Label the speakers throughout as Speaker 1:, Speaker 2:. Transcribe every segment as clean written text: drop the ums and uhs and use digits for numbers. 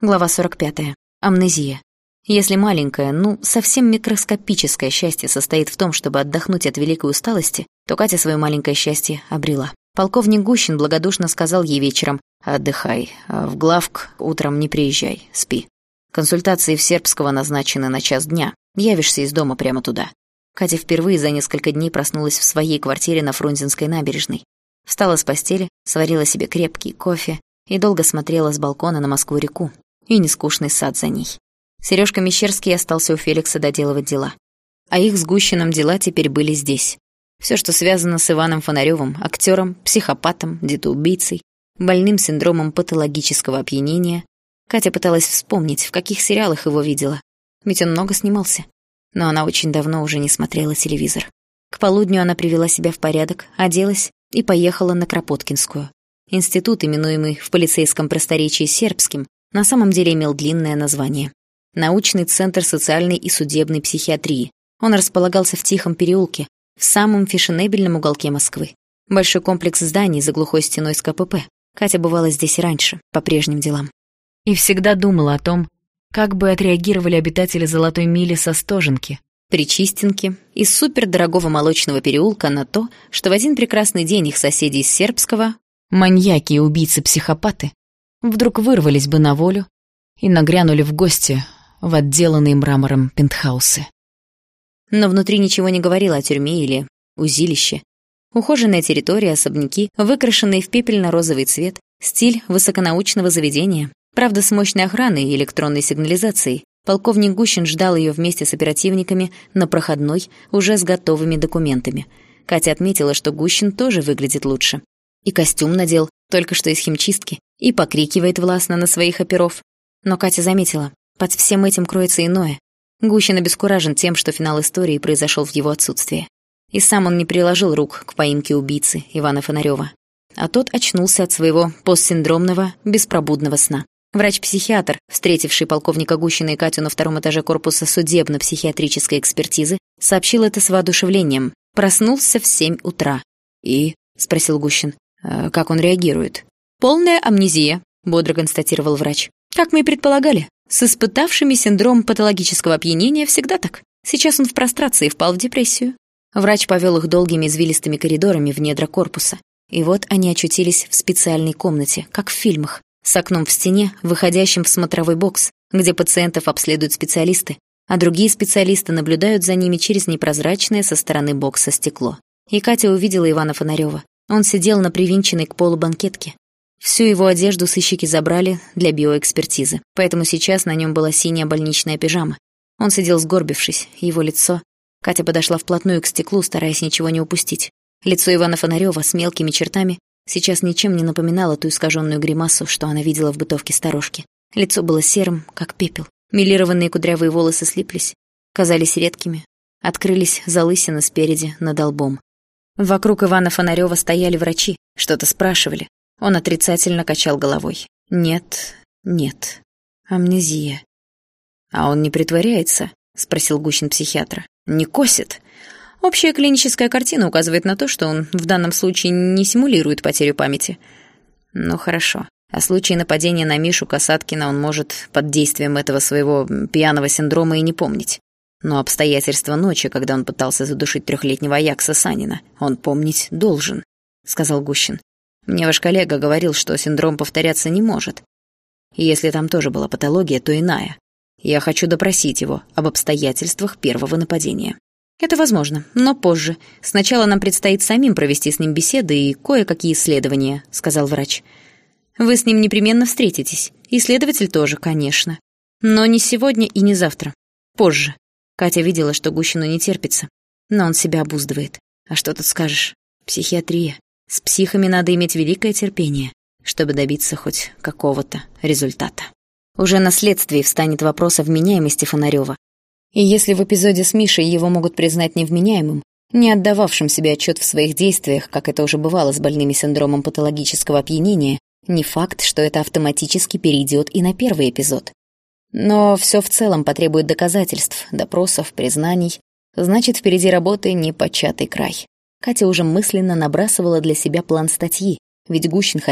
Speaker 1: Глава 45. Амнезия. Если маленькое, совсем микроскопическое счастье состоит в том, чтобы отдохнуть от великой усталости, то Катя свое маленькое счастье обрела. Полковник Гущин благодушно сказал ей вечером: «Отдыхай, а в главк утром не приезжай, спи. Консультации в Сербского назначены на 1:00 дня. Явишься из дома прямо туда». Катя впервые за несколько дней проснулась в своей квартире на Фрунзенской набережной. Встала с постели, сварила себе крепкий кофе и долго смотрела с балкона на Москву-реку и нескучный сад за ней. Серёжка Мещерский остался у Феликса доделывать дела. А их с Гущиным дела теперь были здесь. Всё, что связано с Иваном Фонарёвым, актером, психопатом, детоубийцей, больным синдромом патологического опьянения. Катя пыталась вспомнить, в каких сериалах его видела. Ведь он много снимался. Но она очень давно уже не смотрела телевизор. К полудню она привела себя в порядок, оделась и поехала на Кропоткинскую. Институт, именуемый в полицейском просторечии сербским, на самом деле имел длинное название. Научный центр социальной и судебной психиатрии. Он располагался в Тихом переулке, в самом фешенебельном уголке Москвы. Большой комплекс зданий за глухой стеной с КПП. Катя бывала здесь раньше, по прежним делам. И всегда думала о том, как бы отреагировали обитатели Золотой мили со Стоженки, Причистенки, из супердорогого молочного переулка на то, что в один прекрасный день их соседи из Сербского, маньяки и убийцы-психопаты, вдруг вырвались бы на волю и нагрянули в гости в отделанные мрамором пентхаусы. Но внутри ничего не говорило о тюрьме или узилище. Ухоженная территория, особняки, выкрашенные в пепельно-розовый цвет, стиль высоконаучного заведения, правда, с мощной охраной и электронной сигнализацией. Полковник Гущин ждал ее вместе с оперативниками на проходной, уже с готовыми документами. Катя отметила, что Гущин тоже выглядит лучше. И костюм надел, только что из химчистки, и покрикивает властно на своих оперов. Но Катя заметила, под всем этим кроется иное. Гущин обескуражен тем, что финал истории произошел в его отсутствие. И сам он не приложил рук к поимке убийцы Ивана Фонарёва. А тот очнулся от своего постсиндромного, беспробудного сна. Врач-психиатр, встретивший полковника Гущина и Катю на 2-м этаже корпуса судебно-психиатрической экспертизы, сообщил это с воодушевлением. Проснулся в 7 утра. «И?» — спросил Гущин. «Как он реагирует?» «Полная амнезия», — бодро констатировал врач. «Как мы и предполагали, с испытавшими синдром патологического опьянения всегда так. Сейчас он в прострации впал в депрессию». Врач повел их долгими извилистыми коридорами в недра корпуса. И вот они очутились в специальной комнате, как в фильмах, с окном в стене, выходящим в смотровой бокс, где пациентов обследуют специалисты, а другие специалисты наблюдают за ними через непрозрачное со стороны бокса стекло. И Катя увидела Ивана Фонарёва. Он сидел на привинченной к полу банкетке. Всю его одежду сыщики забрали для биоэкспертизы, поэтому сейчас на нем была синяя больничная пижама. Он сидел сгорбившись, его лицо... Катя подошла вплотную к стеклу, стараясь ничего не упустить. Лицо Ивана Фонарёва с мелкими чертами сейчас ничем не напоминало ту искаженную гримасу, что она видела в бытовке сторожки. Лицо было серым, как пепел. Мелированные кудрявые волосы слиплись, казались редкими. Открылись залысины спереди, над лбом. Вокруг Ивана Фонарёва стояли врачи, что-то спрашивали. Он отрицательно качал головой. «Нет, нет. Амнезия». «А он не притворяется?» — спросил Гущин психиатра. «Не косит?» Общая клиническая картина указывает на то, что он в данном случае не симулирует потерю памяти. Ну хорошо. О случае нападения на Мишу Касаткина он может под действием этого своего пьяного синдрома и не помнить. Но обстоятельства ночи, когда он пытался задушить 3-летнего Аякса Санина, он помнить должен, сказал Гущин. Мне ваш коллега говорил, что синдром повторяться не может. И если там тоже была патология, то иная. Я хочу допросить его об обстоятельствах первого нападения. Это возможно, но позже. Сначала нам предстоит самим провести с ним беседы и кое-какие исследования, сказал врач. Вы с ним непременно встретитесь. Исследователь тоже, конечно. Но не сегодня и не завтра. Позже. Катя видела, что Гущину не терпится. Но он себя обуздывает. А что тут скажешь? Психиатрия. С психами надо иметь великое терпение, чтобы добиться хоть какого-то результата. Уже на следствии встанет вопрос о вменяемости Фонарёва. И если в эпизоде с Мишей его могут признать невменяемым, не отдававшим себе отчет в своих действиях, как это уже бывало с больными синдромом патологического опьянения, не факт, что это автоматически перейдет и на первый эпизод. Но все в целом потребует доказательств, допросов, признаний. Значит, впереди работы непочатый край. Катя уже мысленно набрасывала для себя план статьи, ведь Гущин хотел,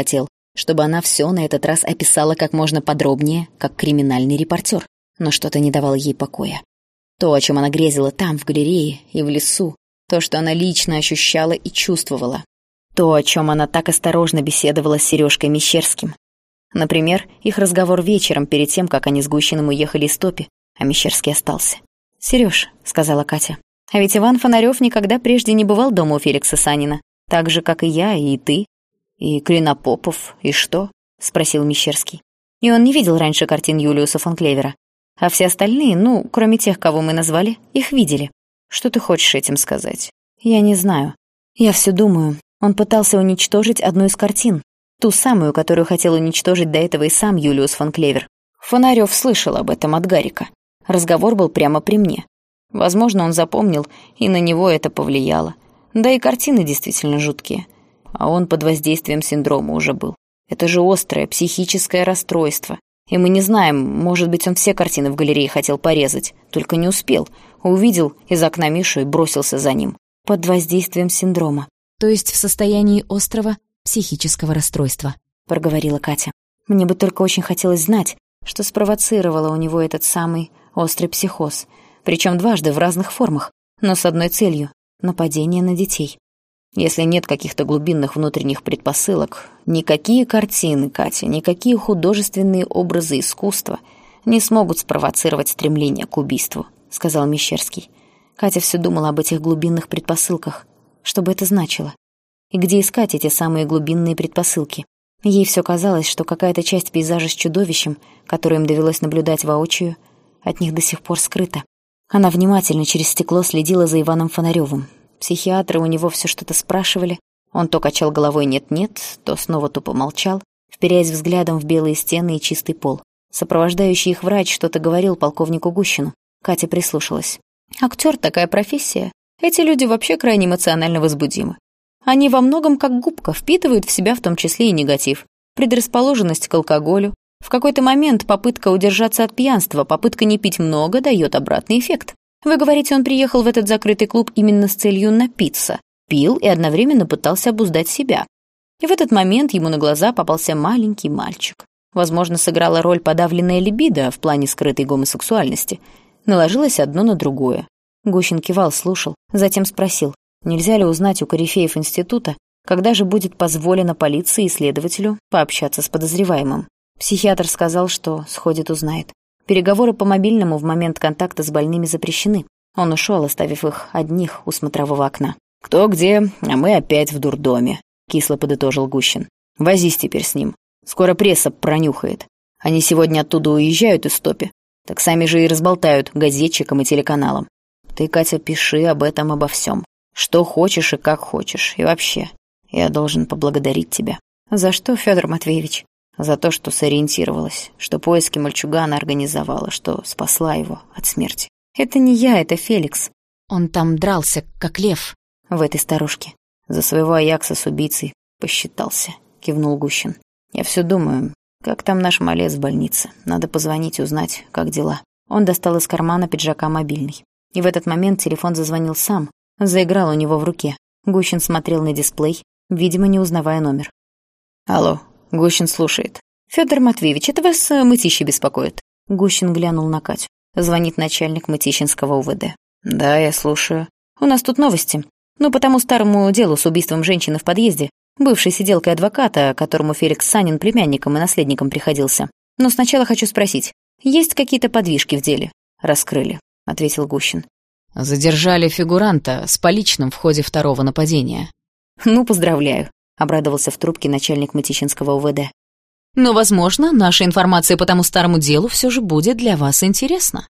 Speaker 1: чтобы она все на этот раз описала как можно подробнее, как криминальный репортер. Но что-то не давало ей покоя. То, о чем она грезила там, в галерее и в лесу, то, что она лично ощущала и чувствовала, то, о чем она так осторожно беседовала с Сережкой Мещерским. Например, их разговор вечером перед тем, как они с Гущиным уехали из Топи, а Мещерский остался. «Серёж», — сказала Катя, — «а ведь Иван Фонарёв никогда прежде не бывал дома у Феликса Санина, так же, как и я, и ты, и Клинопопов, и что?» — спросил Мещерский. «И он не видел раньше картин Юлиуса фон Клевера. А все остальные, ну, кроме тех, кого мы назвали, их видели. Что ты хочешь этим сказать?» «Я не знаю. Я все думаю. Он пытался уничтожить одну из картин, ту самую, которую хотел уничтожить до этого и сам Юлиус фон Клевер. Фонарёв слышал об этом от Гарика. Разговор был прямо при мне. Возможно, он запомнил, и на него это повлияло. Да и картины действительно жуткие. А он под воздействием синдрома уже был. Это же острое психическое расстройство. И мы не знаем, может быть, он все картины в галерее хотел порезать, только не успел. Увидел из окна Мишу и бросился за ним. Под воздействием синдрома. То есть в состоянии острого психического расстройства, проговорила Катя. Мне бы только очень хотелось знать, что спровоцировало у него этот самый острый психоз, причем дважды в разных формах, но с одной целью — нападение на детей. Если нет каких-то глубинных внутренних предпосылок, никакие картины, Катя, никакие художественные образы искусства не смогут спровоцировать стремление к убийству, сказал Мещерский. Катя все думала об этих глубинных предпосылках. Что бы это значило? И где искать эти самые глубинные предпосылки? Ей все казалось, что какая-то часть пейзажа с чудовищем, которую им довелось наблюдать воочию, от них до сих пор скрыта. Она внимательно через стекло следила за Иваном Фонарёвым. Психиатры у него все что-то спрашивали. Он то качал головой «нет-нет», то снова тупо молчал, вперяясь взглядом в белые стены и чистый пол. Сопровождающий их врач что-то говорил полковнику Гущину. Катя прислушалась. «Актер — такая профессия. Эти люди вообще крайне эмоционально возбудимы. Они во многом, как губка, впитывают в себя в том числе и негатив. Предрасположенность к алкоголю. В какой-то момент попытка удержаться от пьянства, попытка не пить много дает обратный эффект. Вы говорите, он приехал в этот закрытый клуб именно с целью напиться, пил и одновременно пытался обуздать себя. И в этот момент ему на глаза попался маленький мальчик. Возможно, сыграла роль подавленная либидо в плане скрытой гомосексуальности. Наложилось одно на другое. Гущин кивал, слушал, затем спросил, нельзя ли узнать у корифеев института, когда же будет позволено полиции и следователю пообщаться с подозреваемым. Психиатр сказал, что сходит, узнает. Переговоры по мобильному в момент контакта с больными запрещены. Он ушел, оставив их одних у смотрового окна. «Кто где, а мы опять в дурдоме», — кисло подытожил Гущин. «Возись теперь с ним. Скоро пресса пронюхает. Они сегодня оттуда уезжают из Топи. Так сами же и разболтают газетчикам и телеканалам. Ты, Катя, пиши об этом, обо всем. Что хочешь и как хочешь. И вообще, я должен поблагодарить тебя». «За что, Федор Матвеевич?» «За то, что сориентировалась, что поиски мальчугана организовала, что спасла его от смерти». «Это не я, это Феликс. Он там дрался, как лев, в этой старушке. За своего Аякса с убийцей посчитался», — кивнул Гущин. «Я все думаю, как там наш малец в больнице. Надо позвонить, узнать, как дела». Он достал из кармана пиджака мобильный. И в этот момент телефон зазвонил сам, заиграл у него в руке. Гущин смотрел на дисплей, видимо, не узнавая номер. «Алло». Гущин слушает. «Федор Матвеевич, это вас Мытищи беспокоит?» Гущин глянул на Катю. Звонит начальник Мытищинского УВД. «Да, я слушаю. У нас тут новости. Ну, по тому старому делу с убийством женщины в подъезде, бывшей сиделкой адвоката, которому Феликс Санин племянником и наследником приходился. Но сначала хочу спросить, есть какие-то подвижки в деле?» «Раскрыли», — ответил Гущин.
Speaker 2: «Задержали фигуранта с поличным в ходе второго нападения».
Speaker 1: «Ну, поздравляю», — обрадовался в трубке начальник Мытищинского УВД.
Speaker 2: «Но, возможно, наша информация по тому старому делу все же будет для вас интересна».